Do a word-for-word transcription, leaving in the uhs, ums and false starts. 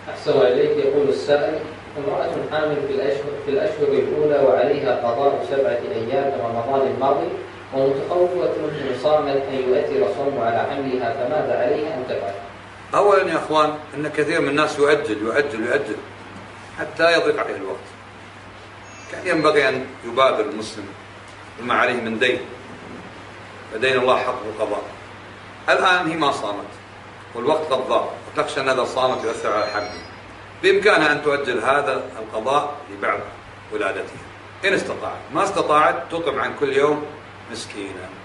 أحسن إليك. يقول السائل: امرأة حامل في الأشهر, في الأشهر الأولى وعليها قضاء سبعة أيام من رمضان الماضي ومتخوفة إن صامت أن يؤثر صوم على حملها، فماذا عليها أن تفعل؟ أولا يا أخوان، أن كثير من الناس يؤجل يؤجل يؤجل حتى يضيق عليه الوقت. كان ينبغي أن يبادر المسلم بما عليه من دين، فدين الله حق القضاء. الآن هي ما صامت والوقت قد ضاق وتخشى أن إذا صامت يؤثر على حملها، بإمكانها أن تؤجل هذا القضاء لبعد ولادتها إن استطاعت. ما استطاعت تطعم عن كل يوم مسكينا.